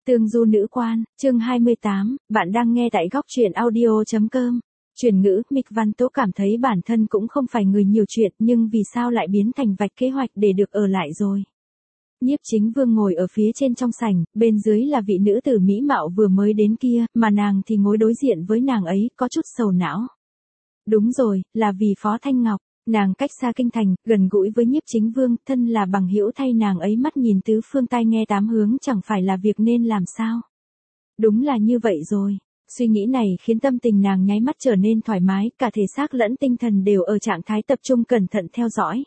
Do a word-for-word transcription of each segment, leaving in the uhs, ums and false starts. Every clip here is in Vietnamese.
Tương du nữ quan, chương hai mươi tám, bạn đang nghe tại góc truyện audio.com. Chuyển ngữ, Mịch Văn Tố cảm thấy bản thân cũng không phải người nhiều chuyện nhưng vì sao lại biến thành vạch kế hoạch để được ở lại rồi. Nhiếp Chính Vương ngồi ở phía trên trong sảnh, bên dưới là vị nữ tử mỹ mạo vừa mới đến kia, mà nàng thì ngồi đối diện với nàng ấy, có chút sầu não. Đúng rồi, là vì Phó Thanh Ngọc. Nàng cách xa kinh thành, gần gũi với Nhiếp Chính Vương, thân là bằng hữu thay nàng ấy mắt nhìn tứ phương tai nghe tám hướng chẳng phải là việc nên làm sao. Đúng là như vậy rồi. Suy nghĩ này khiến tâm tình nàng nháy mắt trở nên thoải mái, cả thể xác lẫn tinh thần đều ở trạng thái tập trung cẩn thận theo dõi.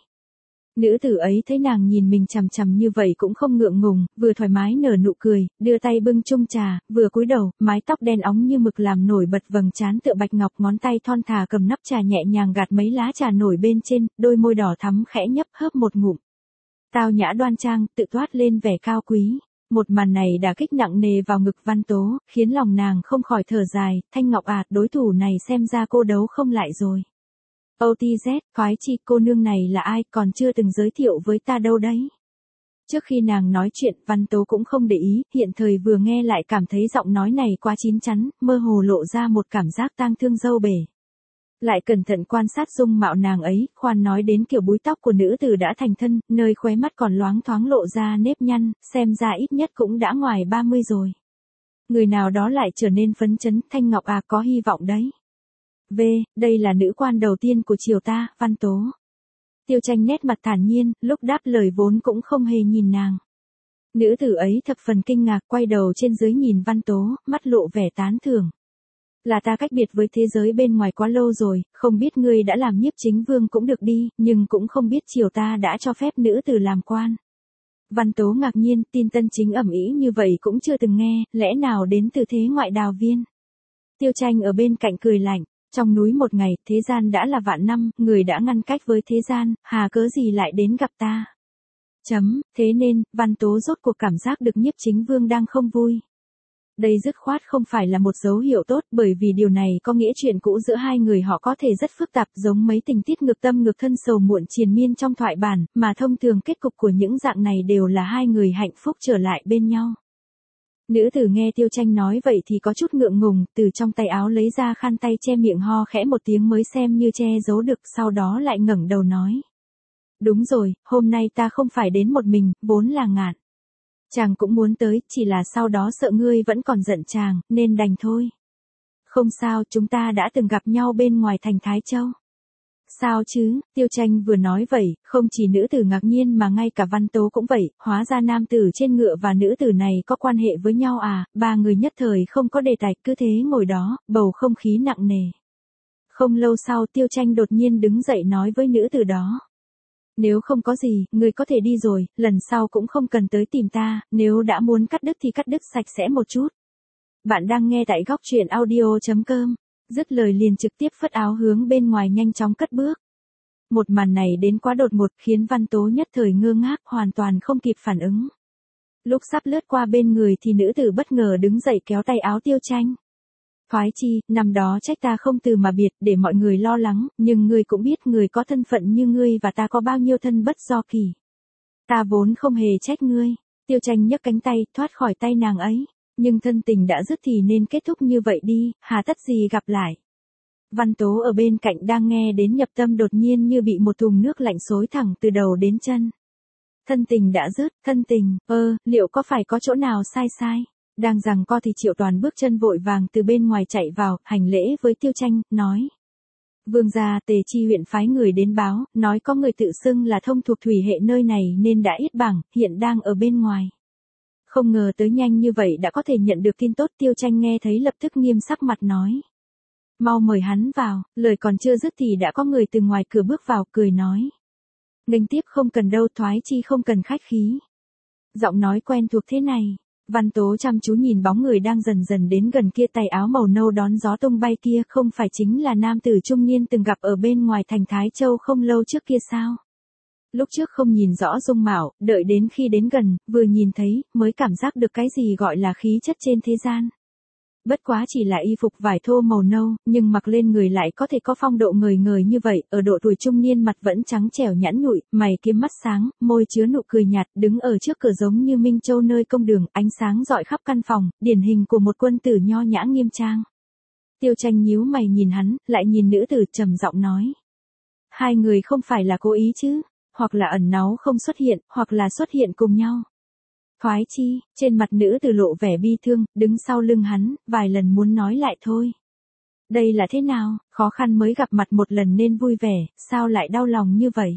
Nữ tử ấy thấy nàng nhìn mình chằm chằm như vậy cũng không ngượng ngùng, vừa thoải mái nở nụ cười, đưa tay bưng chung trà, vừa cúi đầu, mái tóc đen óng như mực làm nổi bật vầng trán tựa bạch ngọc, ngón tay thon thả cầm nắp trà nhẹ nhàng gạt mấy lá trà nổi bên trên, đôi môi đỏ thắm khẽ nhấp hớp một ngụm. Tao nhã đoan trang, tự toát lên vẻ cao quý. Một màn này đã kích nặng nề vào ngực Văn Tố, khiến lòng nàng không khỏi thở dài, Thanh Ngọc à, đối thủ này xem ra cô đấu không lại rồi. ô tê dét, khoái chi, cô nương này là ai, còn chưa từng giới thiệu với ta đâu đấy. Trước khi nàng nói chuyện, Văn Tố cũng không để ý, hiện thời vừa nghe lại cảm thấy giọng nói này quá chín chắn, mơ hồ lộ ra một cảm giác tang thương dâu bể. Lại cẩn thận quan sát dung mạo nàng ấy, khoan nói đến kiểu búi tóc của nữ tử đã thành thân, nơi khóe mắt còn loáng thoáng lộ ra nếp nhăn, xem ra ít nhất cũng đã ngoài ba mươi rồi. Người nào đó lại trở nên phấn chấn, Thanh Ngọc à, có hy vọng đấy. V, đây là nữ quan đầu tiên của triều ta, Văn Tố. Tiêu Tranh nét mặt thản nhiên, lúc đáp lời vốn cũng không hề nhìn nàng. Nữ tử ấy thập phần kinh ngạc, quay đầu trên dưới nhìn Văn Tố, mắt lộ vẻ tán thưởng. Là ta cách biệt với thế giới bên ngoài quá lâu rồi, không biết ngươi đã làm Nhiếp Chính Vương cũng được đi, nhưng cũng không biết triều ta đã cho phép nữ tử làm quan. Văn Tố ngạc nhiên, tin tân chính ẩm ý như vậy cũng chưa từng nghe, lẽ nào đến từ thế ngoại đào viên. Tiêu Tranh ở bên cạnh cười lạnh. Trong núi một ngày, thế gian đã là vạn năm, người đã ngăn cách với thế gian, hà cớ gì lại đến gặp ta. Chấm, thế nên, Văn Tố rốt cuộc cảm giác được Nhiếp Chính Vương đang không vui. Đây dứt khoát không phải là một dấu hiệu tốt, bởi vì điều này có nghĩa chuyện cũ giữa hai người họ có thể rất phức tạp, giống mấy tình tiết ngược tâm ngược thân sầu muộn triền miên trong thoại bản, mà thông thường kết cục của những dạng này đều là hai người hạnh phúc trở lại bên nhau. Nữ tử nghe Tiêu Tranh nói vậy thì có chút ngượng ngùng, từ trong tay áo lấy ra khăn tay che miệng ho khẽ một tiếng mới xem như che giấu được, sau đó lại ngẩng đầu nói. Đúng rồi, hôm nay ta không phải đến một mình, vốn là Ngạn. Chàng cũng muốn tới, chỉ là sau đó sợ ngươi vẫn còn giận chàng, nên đành thôi. Không sao, chúng ta đã từng gặp nhau bên ngoài thành Thái Châu. Sao chứ, Tiêu Tranh vừa nói vậy, không chỉ nữ tử ngạc nhiên mà ngay cả Văn Tố cũng vậy, hóa ra nam tử trên ngựa và nữ tử này có quan hệ với nhau à, ba người nhất thời không có đề tài, cứ thế ngồi đó, bầu không khí nặng nề. Không lâu sau Tiêu Tranh đột nhiên đứng dậy nói với nữ tử đó. Nếu không có gì, người có thể đi rồi, lần sau cũng không cần tới tìm ta, nếu đã muốn cắt đứt thì cắt đứt sạch sẽ một chút. Bạn đang nghe tại góc truyện audio.com. Dứt lời liền trực tiếp phất áo hướng bên ngoài nhanh chóng cất bước. Một màn này đến quá đột ngột khiến Văn Tố nhất thời ngơ ngác, hoàn toàn không kịp phản ứng. Lúc sắp lướt qua bên người thì nữ tử bất ngờ đứng dậy kéo tay áo Tiêu Tranh. Thoái chi, năm đó trách ta không từ mà biệt để mọi người lo lắng, nhưng ngươi cũng biết người có thân phận như ngươi và ta có bao nhiêu thân bất do kỳ. Ta vốn không hề trách ngươi. Tiêu Tranh nhấc cánh tay thoát khỏi tay nàng ấy. Nhưng thân tình đã dứt thì nên kết thúc như vậy đi, hà tất gì gặp lại. Văn Tố ở bên cạnh đang nghe đến nhập tâm đột nhiên như bị một thùng nước lạnh xối thẳng từ đầu đến chân. Thân tình đã dứt, thân tình, ơ, liệu có phải có chỗ nào sai sai? Đang giằng co thì Triệu Toàn bước chân vội vàng từ bên ngoài chạy vào, hành lễ với Tiêu Tranh, nói. Vương gia Tề Chi huyện phái người đến báo, nói có người tự xưng là thông thuộc thủy hệ nơi này nên đã yết bảng, hiện đang ở bên ngoài. Không ngờ tới nhanh như vậy đã có thể nhận được tin tốt. Tiêu Tranh nghe thấy lập tức nghiêm sắc mặt nói. Mau mời hắn vào, lời còn chưa dứt thì đã có người từ ngoài cửa bước vào cười nói. Nghênh tiếp không cần đâu, Thoái chi không cần khách khí. Giọng nói quen thuộc thế này, Văn Tố chăm chú nhìn bóng người đang dần dần đến gần kia, tay áo màu nâu đón gió tung bay kia không phải chính là nam tử trung niên từng gặp ở bên ngoài thành Thái Châu không lâu trước kia sao? Lúc trước không nhìn rõ dung mạo, đợi đến khi đến gần, vừa nhìn thấy, mới cảm giác được cái gì gọi là khí chất trên thế gian. Bất quá chỉ là y phục vải thô màu nâu, nhưng mặc lên người lại có thể có phong độ ngời ngời như vậy, ở độ tuổi trung niên mặt vẫn trắng trẻo nhẵn nhụi, mày kiếm mắt sáng, môi chứa nụ cười nhạt, đứng ở trước cửa giống như Minh Châu nơi công đường, ánh sáng rọi khắp căn phòng, điển hình của một quân tử nho nhã nghiêm trang. Tiêu Tranh nhíu mày nhìn hắn, lại nhìn nữ tử trầm giọng nói. Hai người không phải là cố ý chứ, hoặc là ẩn náu không xuất hiện, hoặc là xuất hiện cùng nhau. Thoái chi, trên mặt nữ tử lộ vẻ bi thương, đứng sau lưng hắn, vài lần muốn nói lại thôi. Đây là thế nào, khó khăn mới gặp mặt một lần nên vui vẻ, sao lại đau lòng như vậy?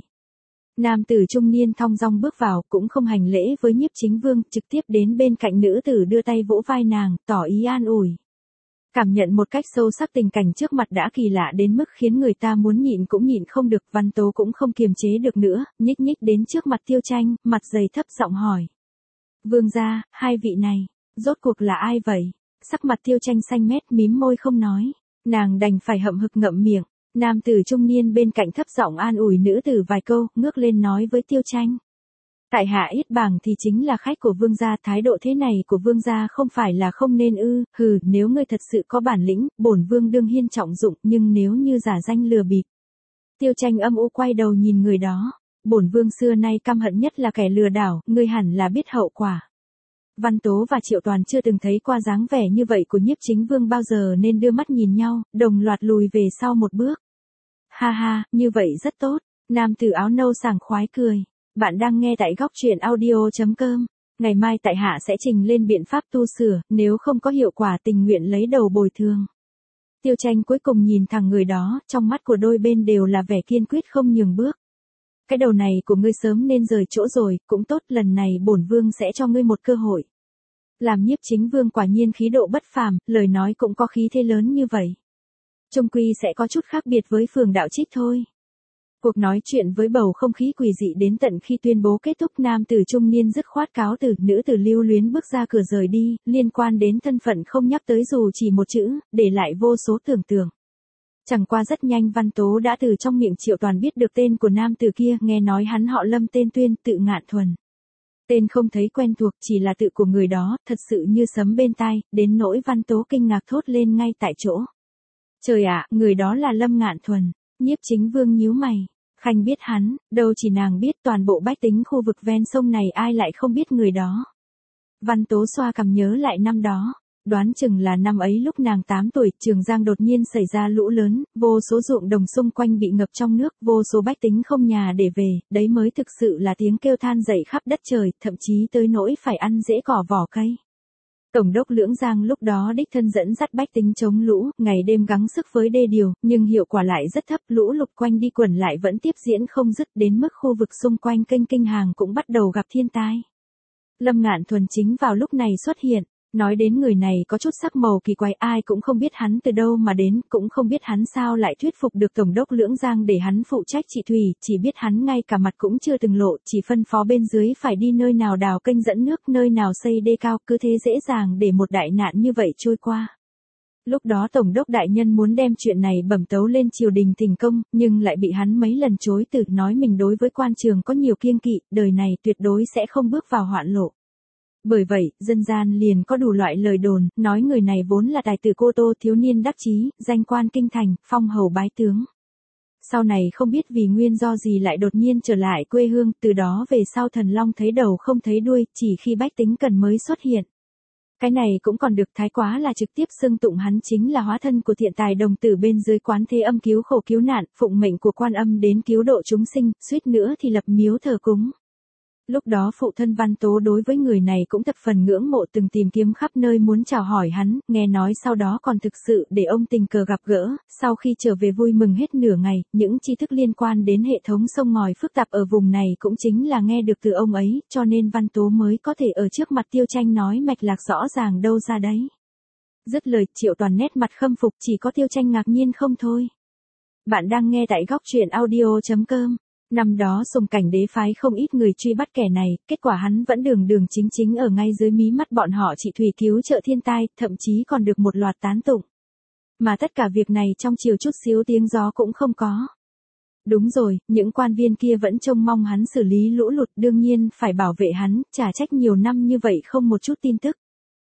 Nam tử trung niên thong dong bước vào, cũng không hành lễ với Nhiếp Chính Vương, trực tiếp đến bên cạnh nữ tử đưa tay vỗ vai nàng, tỏ ý an ủi. Cảm nhận một cách sâu sắc tình cảnh trước mặt đã kỳ lạ đến mức khiến người ta muốn nhịn cũng nhịn không được, Văn Tố cũng không kiềm chế được nữa, nhích nhích đến trước mặt Tiêu Tranh, mặt dày thấp giọng hỏi. Vương gia, hai vị này, rốt cuộc là ai vậy? Sắc mặt Tiêu Tranh xanh mét mím môi không nói, nàng đành phải hậm hực ngậm miệng. Nam tử trung niên bên cạnh thấp giọng an ủi nữ tử vài câu, ngước lên nói với Tiêu Tranh. Tại hạ Yết Bàng thì chính là khách của vương gia, thái độ thế này của vương gia không phải là không nên ư, hừ, nếu ngươi thật sự có bản lĩnh, bổn vương đương hiên trọng dụng, nhưng nếu như giả danh lừa bịp. Tiêu Tranh âm u quay đầu nhìn người đó, bổn vương xưa nay căm hận nhất là kẻ lừa đảo, ngươi hẳn là biết hậu quả. Văn Tố và Triệu Toàn chưa từng thấy qua dáng vẻ như vậy của Nhiếp Chính Vương bao giờ nên đưa mắt nhìn nhau, đồng loạt lùi về sau một bước. Ha ha, như vậy rất tốt, nam tử áo nâu sảng khoái cười. Bạn đang nghe tại góc truyện audio chấm com. Ngày mai tại hạ sẽ trình lên biện pháp tu sửa, nếu không có hiệu quả tình nguyện lấy đầu bồi thường. Tiêu Tranh cuối cùng nhìn thẳng người đó, trong mắt của đôi bên đều là vẻ kiên quyết không nhường bước. Cái đầu này của ngươi sớm nên rời chỗ rồi, cũng tốt, lần này bổn vương sẽ cho ngươi một cơ hội. Làm Nhiếp Chính Vương quả nhiên khí độ bất phàm, lời nói cũng có khí thế lớn như vậy. Chung quy sẽ có chút khác biệt với Phường Đạo Trích thôi. Cuộc nói chuyện với bầu không khí quỷ dị đến tận khi tuyên bố kết thúc, nam tử trung niên dứt khoát cáo từ, nữ tử lưu luyến bước ra cửa rời đi, liên quan đến thân phận không nhắc tới dù chỉ một chữ, để lại vô số tưởng tượng. Chẳng qua rất nhanh Văn Tố đã từ trong miệng Triệu Toàn biết được tên của nam tử kia, nghe nói hắn họ Lâm, tên Tuyên, tự Ngạn Thuần. Tên không thấy quen thuộc, chỉ là tự của người đó, thật sự như sấm bên tai, đến nỗi Văn Tố kinh ngạc thốt lên ngay tại chỗ. Trời ạ, người đó là Lâm Ngạn Thuần. Nhiếp Chính Vương nhíu mày. Khanh biết hắn, đâu chỉ nàng biết, toàn bộ bách tính khu vực ven sông này ai lại không biết người đó. Văn Tố xoa cằm nhớ lại năm đó, đoán chừng là năm ấy lúc nàng tám tuổi, Trường Giang đột nhiên xảy ra lũ lớn, vô số ruộng đồng xung quanh bị ngập trong nước, vô số bách tính không nhà để về, đấy mới thực sự là tiếng kêu than dậy khắp đất trời, thậm chí tới nỗi phải ăn rễ cỏ vỏ cây. Tổng đốc Lưỡng Giang lúc đó đích thân dẫn dắt bách tính chống lũ, ngày đêm gắng sức với đê điều, nhưng hiệu quả lại rất thấp, lũ lụt quanh đi quẩn lại vẫn tiếp diễn không dứt, đến mức khu vực xung quanh kênh Kinh Hàng cũng bắt đầu gặp thiên tai. Lâm Ngạn Thuần chính vào lúc này xuất hiện. Nói đến người này có chút sắc màu kỳ quái, ai cũng không biết hắn từ đâu mà đến, cũng không biết hắn sao lại thuyết phục được Tổng đốc Lưỡng Giang để hắn phụ trách trị thủy, chỉ biết hắn ngay cả mặt cũng chưa từng lộ, chỉ phân phó bên dưới phải đi nơi nào đào kênh dẫn nước, nơi nào xây đê cao, cứ thế dễ dàng để một đại nạn như vậy trôi qua. Lúc đó Tổng đốc đại nhân muốn đem chuyện này bẩm tấu lên triều đình thành công, nhưng lại bị hắn mấy lần chối từ, nói mình đối với quan trường có nhiều kiêng kỵ, đời này tuyệt đối sẽ không bước vào hoạn lộ. Bởi vậy, dân gian liền có đủ loại lời đồn, nói người này vốn là tài tử Cô Tô, thiếu niên đắc chí, danh quan kinh thành, phong hầu bái tướng. Sau này không biết vì nguyên do gì lại đột nhiên trở lại quê hương, từ đó về sau thần long thấy đầu không thấy đuôi, chỉ khi bách tính cần mới xuất hiện. Cái này cũng còn được, thái quá là trực tiếp xưng tụng hắn chính là hóa thân của thiện tài đồng tử bên dưới Quán Thế Âm cứu khổ cứu nạn, phụng mệnh của Quan Âm đến cứu độ chúng sinh, suýt nữa thì lập miếu thờ cúng. Lúc đó phụ thân Văn Tố đối với người này cũng thập phần ngưỡng mộ, từng tìm kiếm khắp nơi muốn chào hỏi hắn, nghe nói sau đó còn thực sự để ông tình cờ gặp gỡ, sau khi trở về vui mừng hết nửa ngày, những tri thức liên quan đến hệ thống sông ngòi phức tạp ở vùng này cũng chính là nghe được từ ông ấy, cho nên Văn Tố mới có thể ở trước mặt Tiêu Tranh nói mạch lạc rõ ràng đâu ra đấy. Dứt lời, Triệu Toàn nét mặt khâm phục, chỉ có Tiêu Tranh ngạc nhiên không thôi. Bạn đang nghe tại góc truyện audio chấm com. Năm đó Sùng Cảnh đế phái không ít người truy bắt kẻ này, kết quả hắn vẫn đường đường chính chính ở ngay dưới mí mắt bọn họ trị thủy cứu trợ thiên tai, thậm chí còn được một loạt tán tụng. Mà tất cả việc này trong chiều chút xíu tiếng gió cũng không có. Đúng rồi, những quan viên kia vẫn trông mong hắn xử lý lũ lụt, đương nhiên phải bảo vệ hắn, trả trách nhiều năm như vậy không một chút tin tức.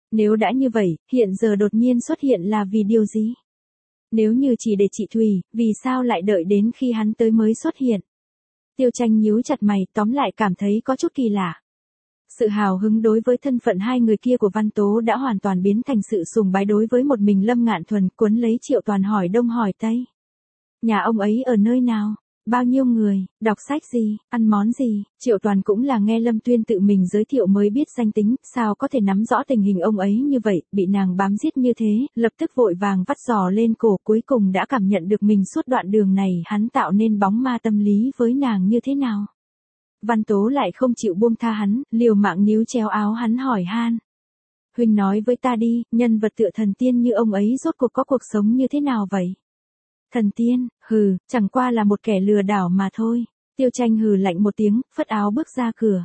Nếu đã như vậy, hiện giờ đột nhiên xuất hiện là vì điều gì? Nếu như chỉ để chị Thùy, vì sao lại đợi đến khi hắn tới mới xuất hiện? Tiêu Tranh nhíu chặt mày, tóm lại cảm thấy có chút kỳ lạ. Sự hào hứng đối với thân phận hai người kia của Văn Tố đã hoàn toàn biến thành sự sùng bái đối với một mình Lâm Ngạn Thuần, cuốn lấy Triệu Toàn hỏi đông hỏi tây. Nhà ông ấy ở nơi nào? Bao nhiêu người? Đọc sách gì? Ăn món gì? Triệu Toàn cũng là nghe Lâm Tuyên tự mình giới thiệu mới biết danh tính, sao có thể nắm rõ tình hình ông ấy như vậy, bị nàng bám giết như thế, lập tức vội vàng vắt giò lên cổ, cuối cùng đã cảm nhận được mình suốt đoạn đường này hắn tạo nên bóng ma tâm lý với nàng như thế nào. Văn Tố lại không chịu buông tha hắn, liều mạng níu chéo áo hắn hỏi han. Huynh nói với ta đi, nhân vật tựa thần tiên như ông ấy rốt cuộc có cuộc sống như thế nào vậy? Thần tiên, hừ, chẳng qua là một kẻ lừa đảo mà thôi. Tiêu Tranh hừ lạnh một tiếng, phất áo bước ra cửa.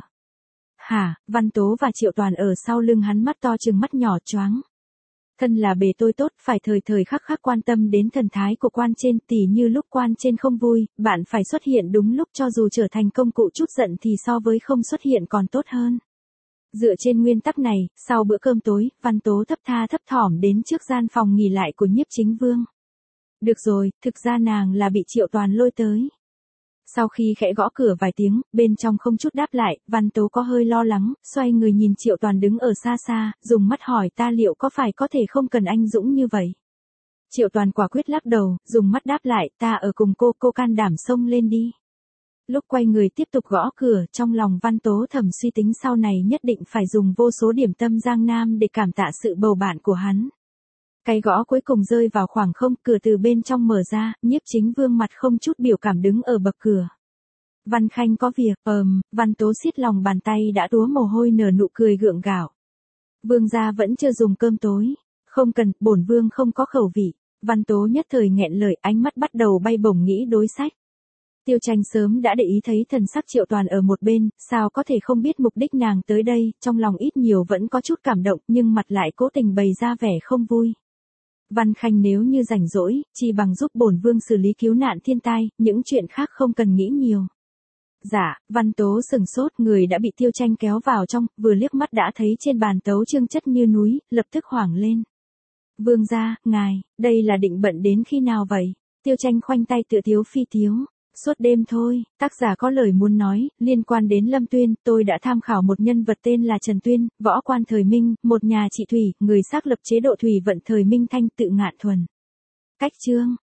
Hả, Văn Tố và Triệu Toàn ở sau lưng hắn mắt to trừng mắt nhỏ choáng. Thân là bề tôi tốt, phải thời thời khắc khắc quan tâm đến thần thái của quan trên, tỉ như lúc quan trên không vui, bạn phải xuất hiện đúng lúc cho dù trở thành công cụ chút giận thì so với không xuất hiện còn tốt hơn. Dựa trên nguyên tắc này, sau bữa cơm tối, Văn Tố thấp tha thấp thỏm đến trước gian phòng nghỉ lại của Nhiếp Chính Vương. Được rồi, thực ra nàng là bị Triệu Toàn lôi tới. Sau khi khẽ gõ cửa vài tiếng, bên trong không chút đáp lại, Văn Tố có hơi lo lắng, xoay người nhìn Triệu Toàn đứng ở xa xa, dùng mắt hỏi ta liệu có phải có thể không cần anh Dũng như vậy. Triệu Toàn quả quyết lắc đầu, dùng mắt đáp lại, ta ở cùng cô, cô can đảm xông lên đi. Lúc quay người tiếp tục gõ cửa, trong lòng Văn Tố thầm suy tính sau này nhất định phải dùng vô số điểm tâm Giang Nam để cảm tạ sự bầu bạn của hắn. Cái gõ cuối cùng rơi vào khoảng không, cửa từ bên trong mở ra, Nhiếp Chính Vương mặt không chút biểu cảm đứng ở bậc cửa. Văn Khanh có việc, ờm, Văn Tố siết lòng bàn tay đã túa mồ hôi nở nụ cười gượng gạo. Vương gia vẫn chưa dùng cơm tối. Không cần, bổn vương không có khẩu vị. Văn Tố nhất thời nghẹn lời, ánh mắt bắt đầu bay bổng nghĩ đối sách. Tiêu Tranh sớm đã để ý thấy thần sắc Triệu Toàn ở một bên, sao có thể không biết mục đích nàng tới đây, trong lòng ít nhiều vẫn có chút cảm động, nhưng mặt lại cố tình bày ra vẻ không vui. Văn Khanh nếu như rảnh rỗi, chỉ bằng giúp bổn vương xử lý cứu nạn thiên tai, những chuyện khác không cần nghĩ nhiều. Dạ, Văn Tố sừng sốt, người đã bị Tiêu Tranh kéo vào trong, vừa liếc mắt đã thấy trên bàn tấu chương chất như núi, lập tức hoảng lên. Vương gia, ngài, đây là định bận đến khi nào vậy? Tiêu Tranh khoanh tay tựa thiếu phi thiếu. Suốt đêm thôi, tác giả có lời muốn nói, liên quan đến Lâm Tuyên, tôi đã tham khảo một nhân vật tên là Trần Tuyên, võ quan thời Minh, một nhà trị thủy, người xác lập chế độ thủy vận thời Minh Thanh tự Ngạn Thuần. Cách chương